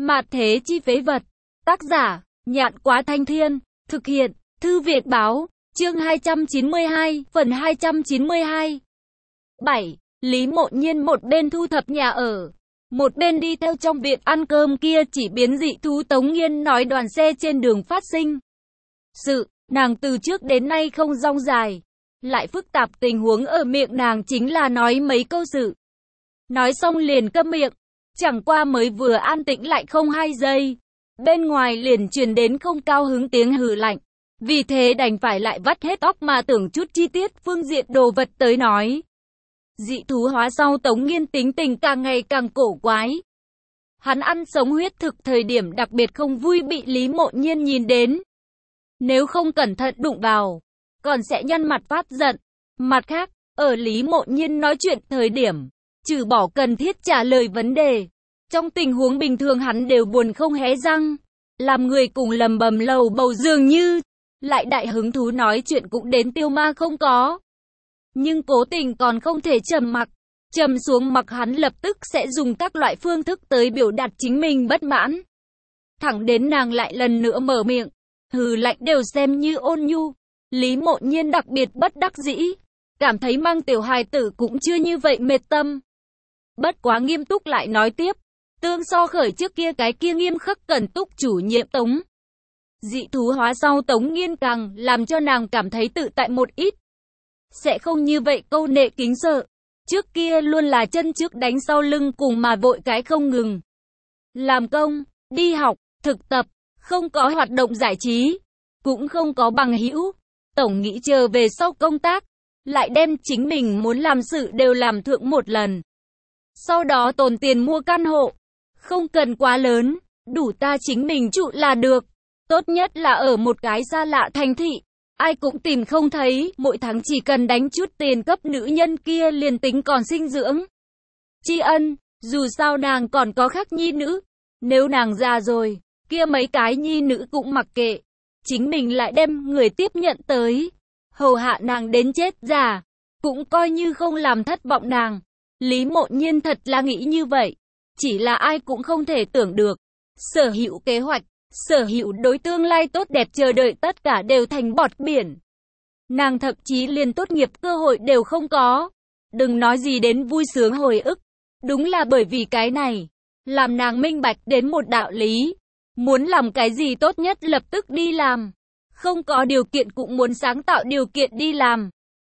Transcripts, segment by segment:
Mạt thế chi phế vật. Tác giả, Nhạn Quá Thanh Thiên. Thực hiện, Thư Việt Báo. Chương 292, phần 292. 7. Lý Mộ Nhiên một bên thu thập nhà ở, một bên đi theo trong viện ăn cơm kia chỉ biến dị thú. Tống Nghiên nói đoàn xe trên đường phát sinh sự, nàng từ trước đến nay không rong dài, lại phức tạp tình huống ở miệng nàng chính là nói mấy câu sự. Nói xong liền câm miệng, chẳng qua mới vừa an tĩnh lại không 2 giây, bên ngoài liền truyền đến không cao hứng tiếng hừ lạnh. Vì thế đành phải lại vắt hết óc mà tưởng chút chi tiết phương diện đồ vật tới nói. Dị thú hóa sau Tống Nghiên tính tình càng ngày càng cổ quái. Hắn ăn sống huyết thực thời điểm đặc biệt không vui bị Lý Mộ Nhiên nhìn đến. Nếu không cẩn thận đụng vào, còn sẽ nhăn mặt phát giận. Mặt khác, ở Lý Mộ Nhiên nói chuyện thời điểm, trừ bỏ cần thiết trả lời vấn đề, trong tình huống bình thường hắn đều buồn không hé răng, làm người cùng lầm bầm lầu bầu dường như, lại đại hứng thú nói chuyện cũng đến tiêu ma không có. Nhưng cố tình còn không thể trầm xuống mặc hắn lập tức sẽ dùng các loại phương thức tới biểu đạt chính mình bất mãn. Thẳng đến nàng lại lần nữa mở miệng, hừ lạnh đều xem như ôn nhu. Lý Mộ Nhiên đặc biệt bất đắc dĩ, cảm thấy mang tiểu hài tử cũng chưa như vậy mệt tâm. Bất quá nghiêm túc lại nói tiếp, tương so khởi trước kia cái kia nghiêm khắc cẩn túc chủ nhiệm Tống. Dị thú hóa sau Tống Nghiên càng làm cho nàng cảm thấy tự tại một ít. Sẽ không như vậy câu nệ kính sợ. Trước kia luôn là chân trước đánh sau lưng cùng mà vội cái không ngừng. Làm công, đi học, thực tập, không có hoạt động giải trí, cũng không có bằng hữu. Tổng nghĩ chờ về sau công tác, lại đem chính mình muốn làm sự đều làm thượng một lần. Sau đó tồn tiền mua căn hộ, không cần quá lớn, đủ ta chính mình trụ là được. Tốt nhất là ở một cái xa lạ thành thị, ai cũng tìm không thấy, mỗi tháng chỉ cần đánh chút tiền cấp nữ nhân kia liền tính còn sinh dưỡng tri ân, dù sao nàng còn có khác nhi nữ. Nếu nàng già rồi, kia mấy cái nhi nữ cũng mặc kệ, chính mình lại đem người tiếp nhận tới, hầu hạ nàng đến chết già, cũng coi như không làm thất vọng nàng. Lý Mộ Nhiên thật là nghĩ như vậy, chỉ là ai cũng không thể tưởng được, sở hữu kế hoạch, sở hữu đối tương lai tốt đẹp chờ đợi tất cả đều thành bọt biển. Nàng thậm chí liền tốt nghiệp cơ hội đều không có, đừng nói gì đến vui sướng hồi ức. Đúng là bởi vì cái này, làm nàng minh bạch đến một đạo lý, muốn làm cái gì tốt nhất lập tức đi làm, không có điều kiện cũng muốn sáng tạo điều kiện đi làm,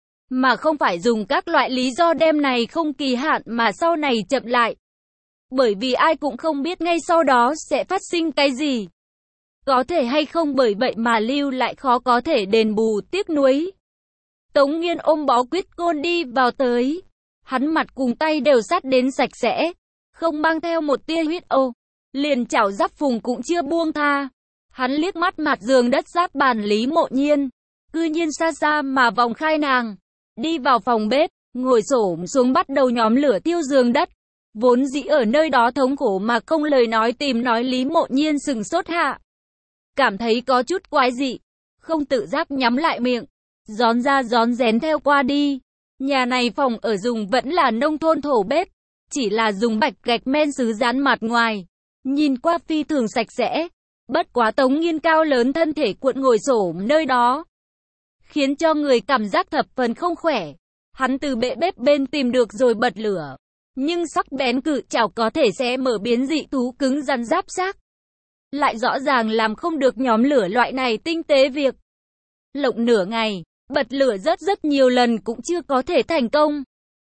mà không phải dùng các loại lý do đem này không kỳ hạn mà sau này chậm lại. Bởi vì ai cũng không biết ngay sau đó sẽ phát sinh cái gì. Có thể hay không bởi vậy mà lưu lại khó có thể đền bù tiếc nuối. Tống Nghiên ôm bó quýt côn đi vào tới. Hắn mặt cùng tay đều sát đến sạch sẽ, không mang theo một tia huyết ô. Liền chảo giáp phùng cũng chưa buông tha. Hắn liếc mắt mặt giường đất sát bàn Lý Mộ Nhiên, cư nhiên xa xa mà vòng khai nàng. Đi vào phòng bếp, ngồi xổm xuống bắt đầu nhóm lửa thiêu giường đất. Vốn dĩ ở nơi đó thống khổ mà không lời nói tìm nói Lý Mộ Nhiên sừng sốt hạ. Cảm thấy có chút quái dị, không tự giác nhắm lại miệng, rón ra rón rén theo qua đi. Nhà này phòng ở dùng vẫn là nông thôn thổ bếp, chỉ là dùng bạch gạch men sứ dán mặt ngoài, nhìn qua phi thường sạch sẽ. Bất quá Tống Nghiên cao lớn thân thể cuộn ngồi xổm nơi đó, khiến cho người cảm giác thập phần không khỏe. Hắn từ bệ bếp bên tìm được rồi bật lửa, nhưng sắc bén cự chảo có thể sẽ mở biến dị thú cứng rắn giáp xác, lại rõ ràng làm không được nhóm lửa loại này tinh tế việc. Lộng nửa ngày, bật lửa rất nhiều lần cũng chưa có thể thành công.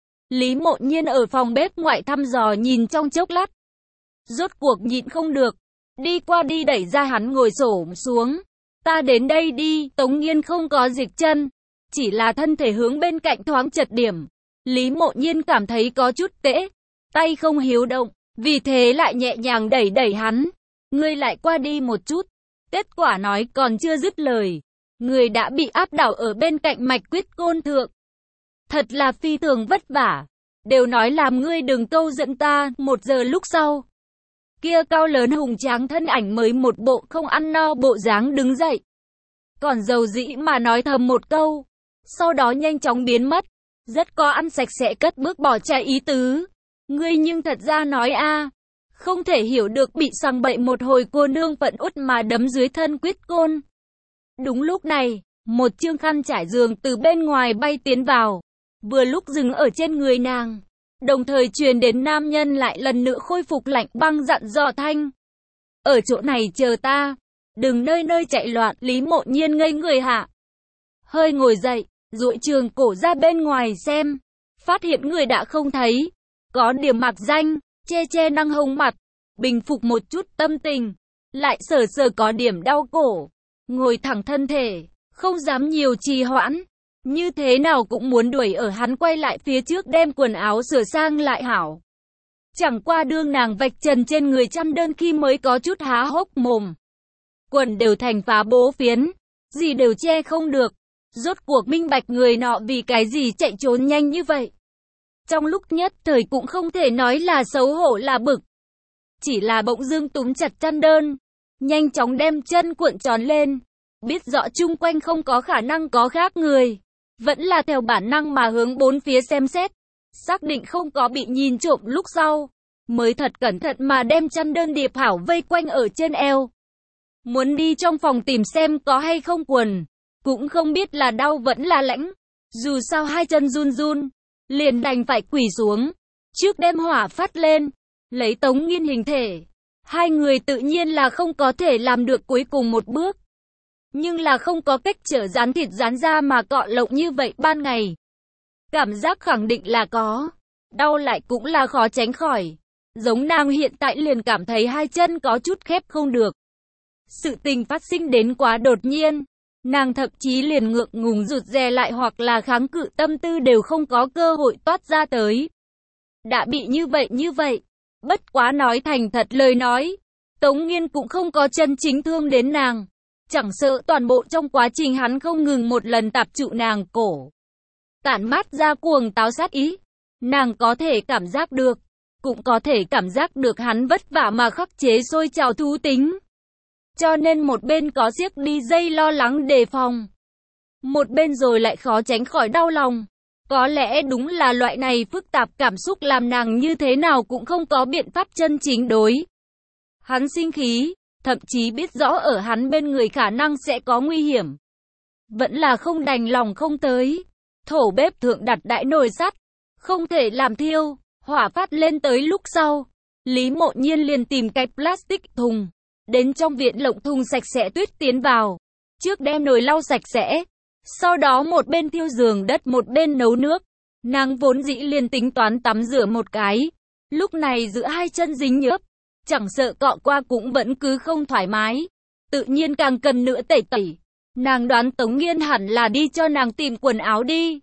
Lý Mộ Nhiên ở phòng bếp ngoại thăm dò nhìn trong chốc lát, rốt cuộc nhịn không được, đi qua đi đẩy ra hắn ngồi xổm xuống. Ta đến đây đi. Tống Nghiên không có dịch chân, chỉ là thân thể hướng bên cạnh thoáng chật điểm. Lý Mộ Nhiên cảm thấy có chút tễ, tay không hiếu động, vì thế lại nhẹ nhàng đẩy hắn. Ngươi lại qua đi một chút. Kết quả nói còn chưa dứt lời, người đã bị áp đảo ở bên cạnh mạch quyết côn thượng. Thật là phi thường vất vả. Đều nói làm ngươi đừng câu dẫn ta. 1 giờ lúc sau, kia cao lớn hùng tráng thân ảnh mới một bộ không ăn no bộ dáng đứng dậy, còn dầu dĩ mà nói thầm một câu, sau đó nhanh chóng biến mất, rất có ăn sạch sẽ cất bước bỏ chạy ý tứ. Ngươi nhưng thật ra nói a, Không thể hiểu được bị sằng bậy một hồi cô nương phận uất mà đấm dưới thân quyết côn. Đúng lúc này, một chương khăn trải giường từ bên ngoài bay tiến vào, vừa lúc dừng ở trên người nàng. Đồng thời truyền đến nam nhân lại lần nữa khôi phục lạnh băng dặn dò thanh. Ở chỗ này chờ ta, đừng nơi nơi chạy loạn. Lý Mộ Nhiên ngây người hạ. Hơi ngồi dậy, duỗi trường cổ ra bên ngoài xem, phát hiện người đã không thấy. Có điểm mặc danh, che che năng hồng mặt, bình phục một chút tâm tình, lại sờ sờ có điểm đau cổ. Ngồi thẳng thân thể, không dám nhiều trì hoãn. Như thế nào cũng muốn đuổi ở hắn quay lại phía trước đem quần áo sửa sang lại hảo. Chẳng qua đương nàng vạch trần trên người chăn đơn khi mới có chút há hốc mồm. Quần đều thành phá bố phiến, gì đều che không được. Rốt cuộc minh bạch người nọ vì cái gì chạy trốn nhanh như vậy. Trong lúc nhất thời cũng không thể nói là xấu hổ là bực. Chỉ là bỗng dưng túm chặt chăn đơn, nhanh chóng đem chân cuộn tròn lên. Biết rõ chung quanh không có khả năng có khác người, vẫn là theo bản năng mà hướng bốn phía xem xét. Xác định không có bị nhìn trộm lúc sau, mới thật cẩn thận mà đem chăn đơn điệp hảo vây quanh ở trên eo. Muốn đi trong phòng tìm xem có hay không quần, cũng không biết là đau vẫn là lãnh. Dù sao hai chân run run, liền đành phải quỳ xuống, trước đem hỏa phát lên, lấy Tống Nghiên hình thể. Hai người tự nhiên là không có thể làm được cuối cùng một bước. Nhưng là không có cách trở dán thịt dán da mà cọ lộng như vậy ban ngày. Cảm giác khẳng định là có, đau lại cũng là khó tránh khỏi. Giống nàng hiện tại liền cảm thấy hai chân có chút khép không được. Sự tình phát sinh đến quá đột nhiên, nàng thậm chí liền ngượng ngùng rụt rè lại hoặc là kháng cự tâm tư đều không có cơ hội toát ra tới. Đã bị như vậy, bất quá nói thành thật lời nói, Tống Nghiên cũng không có chân chính thương đến nàng. Chẳng sợ toàn bộ trong quá trình hắn không ngừng một lần tạp trụ nàng cổ, tản mát ra cuồng táo sát ý. Nàng có thể cảm giác được, cũng có thể cảm giác được hắn vất vả mà khắc chế sôi trào thú tính. Cho nên một bên có siếc đi dây lo lắng đề phòng, một bên rồi lại khó tránh khỏi đau lòng. Có lẽ đúng là loại này phức tạp cảm xúc làm nàng như thế nào cũng không có biện pháp chân chính đối hắn sinh khí. Thậm chí biết rõ ở hắn bên người khả năng sẽ có nguy hiểm, vẫn là không đành lòng không tới. Thổ bếp thượng đặt đại nồi sắt, không thể làm thiêu. Hỏa phát lên tới lúc sau, Lý Mộ Nhiên liền tìm cái plastic thùng, đến trong viện lộng thùng sạch sẽ tuyết tiến vào, trước đem nồi lau sạch sẽ, sau đó một bên thiêu giường đất một bên nấu nước. Nàng vốn dĩ liền tính toán tắm rửa một cái, lúc này giữa hai chân dính nhớp, chẳng sợ cọ qua cũng vẫn cứ không thoải mái, tự nhiên càng cần nữa tẩy tẩy. Nàng đoán Tống Nghiên hẳn là đi cho nàng tìm quần áo đi.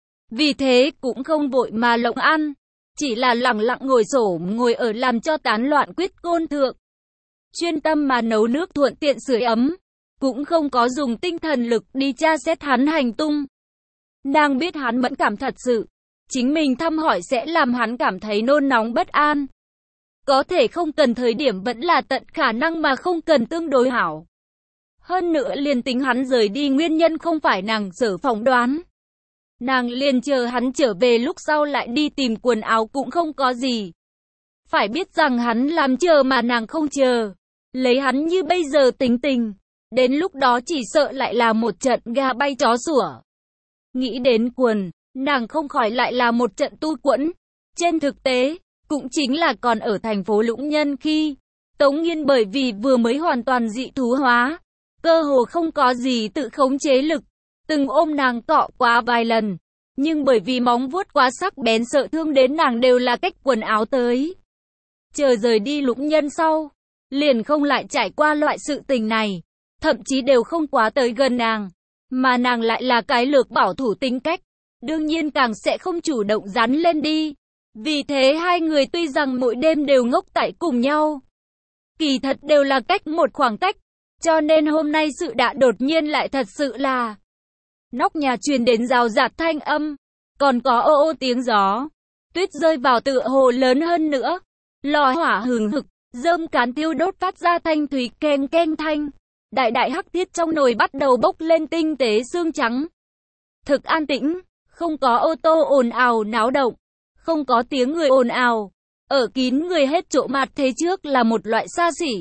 Vì thế cũng không vội mà lộng ăn, chỉ là lẳng lặng ngồi xổm ngồi ở làm cho tán loạn quyết côn thượng. Chuyên tâm mà nấu nước thuận tiện sưởi ấm, cũng không có dùng tinh thần lực đi tra xét hắn hành tung. Nàng biết hắn mẫn cảm thật sự, chính mình thăm hỏi sẽ làm hắn cảm thấy nôn nóng bất an. Có thể không cần thời điểm vẫn là tận khả năng mà không cần tương đối hảo. Hơn nữa liền tính hắn rời đi nguyên nhân không phải nàng sở phỏng đoán. Nàng liền chờ hắn trở về lúc sau lại đi tìm quần áo cũng không có gì. Phải biết rằng hắn làm chờ mà nàng không chờ. Lấy hắn như bây giờ tính tình, đến lúc đó chỉ sợ lại là một trận gà bay chó sủa. Nghĩ đến quần, nàng không khỏi lại là một trận tu quẫn. Trên thực tế, cũng chính là còn ở thành phố Lũng Nhân khi, Tống Nghiên bởi vì vừa mới hoàn toàn dị thú hóa, cơ hồ không có gì tự khống chế lực, từng ôm nàng cọ quá vài lần, nhưng bởi vì móng vuốt quá sắc bén sợ thương đến nàng đều là cách quần áo tới. Chờ rời đi Lũng Nhân sau, liền không lại trải qua loại sự tình này, thậm chí đều không quá tới gần nàng, mà nàng lại là cái lược bảo thủ tính cách, đương nhiên càng sẽ không chủ động dán lên đi. Vì thế hai người tuy rằng mỗi đêm đều ngốc tại cùng nhau, kỳ thật đều là cách một khoảng cách, cho nên hôm nay sự đã đột nhiên lại thật sự là. Nóc nhà truyền đến rào rạt thanh âm, còn có ô ô tiếng gió, tuyết rơi vào tựa hồ lớn hơn nữa, lò hỏa hừng hực, rơm cán thiêu đốt phát ra thanh thúy keng keng thanh, đại đại hắc thiết trong nồi bắt đầu bốc lên tinh tế xương trắng. Thực an tĩnh, không có ô tô ồn ào náo động, không có tiếng người ồn ào, ở kín người hết chỗ mặt thế trước là một loại xa xỉ.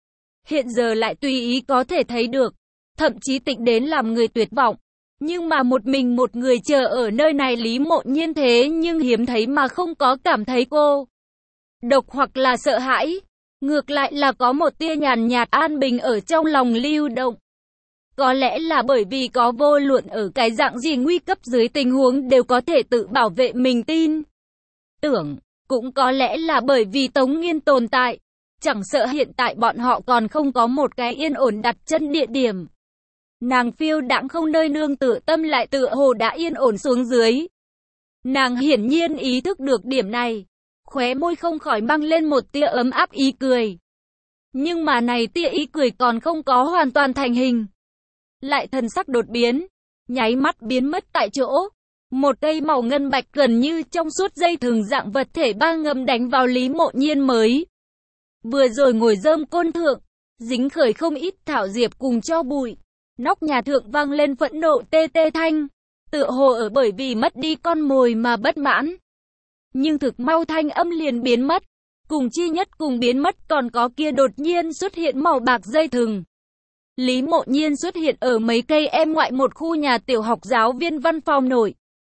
Hiện giờ lại tùy ý có thể thấy được, thậm chí tịnh đến làm người tuyệt vọng. Nhưng mà một mình một người chờ ở nơi này Lý Mộ Nhiên thế nhưng hiếm thấy mà không có cảm thấy cô độc hoặc là sợ hãi. Ngược lại là có một tia nhàn nhạt an bình ở trong lòng lưu động. Có lẽ là bởi vì có vô luận ở cái dạng gì nguy cấp dưới tình huống đều có thể tự bảo vệ mình tin tưởng. Cũng có lẽ là bởi vì Tống Nghiên tồn tại. Chẳng sợ hiện tại bọn họ còn không có một cái yên ổn đặt chân địa điểm. Nàng phiêu đãng không nơi nương tựa tâm lại tựa hồ đã yên ổn xuống dưới. Nàng hiển nhiên ý thức được điểm này. Khóe môi không khỏi mang lên một tia ấm áp ý cười. Nhưng mà này tia ý cười còn không có hoàn toàn thành hình. Lại thần sắc đột biến, nháy mắt biến mất tại chỗ. Một cây màu ngân bạch gần như trong suốt dây thừng dạng vật thể ba ngầm đánh vào Lý Mộ Nhiên mới vừa rồi ngồi rơm côn thượng, dính khởi không ít thảo diệp cùng cho bụi. Nóc nhà thượng vang lên phẫn nộ tê tê thanh, tựa hồ ở bởi vì mất đi con mồi mà bất mãn. Nhưng thực mau thanh âm liền biến mất, cùng chi nhất cùng biến mất còn có kia đột nhiên xuất hiện màu bạc dây thừng. Lý Mộ Nhiên xuất hiện ở mấy cây em ngoại một khu nhà tiểu học giáo viên văn phòng nội.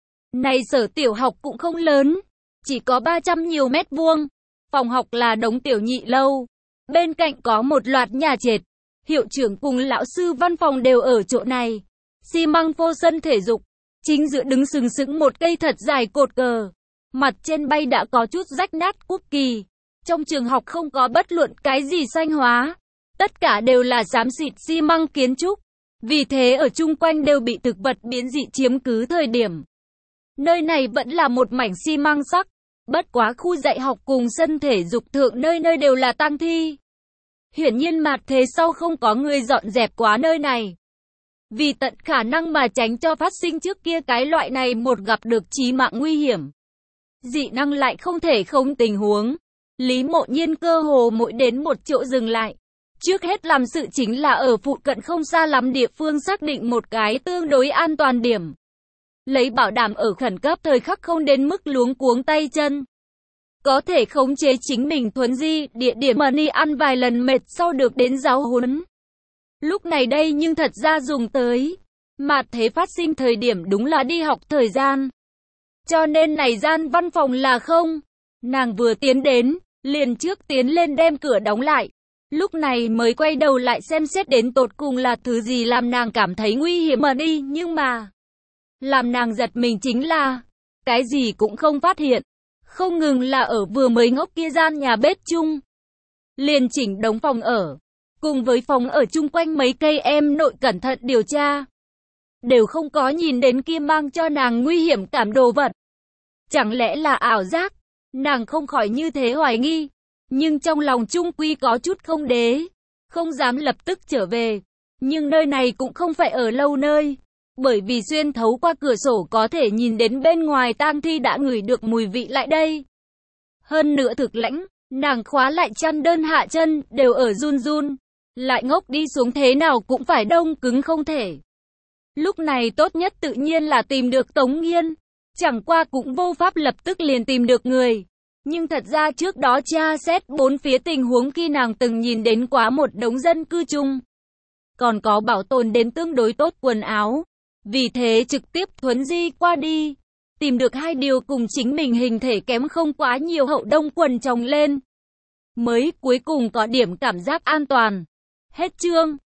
Này sở tiểu học cũng không lớn, chỉ có 300 nhiều mét vuông. Phòng học là đống tiểu nhị lâu. Bên cạnh có một loạt nhà trệt. Hiệu trưởng cùng lão sư văn phòng đều ở chỗ này. Xi măng phô sân thể dục. Chính giữa đứng sừng sững một cây thật dài cột cờ. Mặt trên bay đã có chút rách nát quốc kỳ. Trong trường học không có bất luận cái gì xanh hóa. Tất cả đều là xám xịt xi măng kiến trúc. Vì thế ở chung quanh đều bị thực vật biến dị chiếm cứ thời điểm. Nơi này vẫn là một mảnh xi măng sắc. Bất quá khu dạy học cùng sân thể dục thượng nơi nơi đều là tang thi. Hiển nhiên mặt thế sau không có người dọn dẹp quá nơi này. Vì tận khả năng mà tránh cho phát sinh trước kia cái loại này một gặp được chí mạng nguy hiểm. Dị năng lại không thể không tình huống. Lý Mộ Nhiên cơ hồ mỗi đến một chỗ dừng lại. Trước hết làm sự chính là ở phụ cận không xa lắm địa phương xác định một cái tương đối an toàn điểm. Lấy bảo đảm ở khẩn cấp thời khắc không đến mức luống cuống tay chân. Có thể khống chế chính mình thuấn di, địa điểm mà ni ăn vài lần mệt sau được đến giáo huấn. Lúc này đây nhưng thật ra dùng tới. Mà thế phát sinh thời điểm đúng là đi học thời gian. Cho nên này gian văn phòng là không. Nàng vừa tiến đến, liền trước tiến lên đem cửa đóng lại. Lúc này mới quay đầu lại xem xét đến tột cùng là thứ gì làm nàng cảm thấy nguy hiểm mà đi. Nhưng mà làm nàng giật mình chính là cái gì cũng không phát hiện. Không ngừng là ở vừa mới ngốc kia gian nhà bếp chung. Liền chỉnh đống phòng ở. Cùng với phòng ở chung quanh mấy cây em nội cẩn thận điều tra. Đều không có nhìn đến kia mang cho nàng nguy hiểm cảm đồ vật. Chẳng lẽ là ảo giác? Nàng không khỏi như thế hoài nghi. Nhưng trong lòng chung quy có chút không đế. Không dám lập tức trở về. Nhưng nơi này cũng không phải ở lâu nơi. Bởi vì xuyên thấu qua cửa sổ có thể nhìn đến bên ngoài tang thi đã ngửi được mùi vị lại đây. Hơn nữa thực lãnh, nàng khóa lại chăn đơn hạ chân, đều ở run run. Lại ngốc đi xuống thế nào cũng phải đông cứng không thể. Lúc này tốt nhất tự nhiên là tìm được Tống Nghiên. Chẳng qua cũng vô pháp lập tức liền tìm được người. Nhưng thật ra trước đó tra xét bốn phía tình huống khi nàng từng nhìn đến quá một đống dân cư chung. Còn có bảo tồn đến tương đối tốt quần áo. Vì thế trực tiếp thuấn di qua đi. Tìm được hai điều cùng chính mình hình thể kém không quá nhiều hậu đông quần chồng lên. Mới cuối cùng có điểm cảm giác an toàn. Hết chương.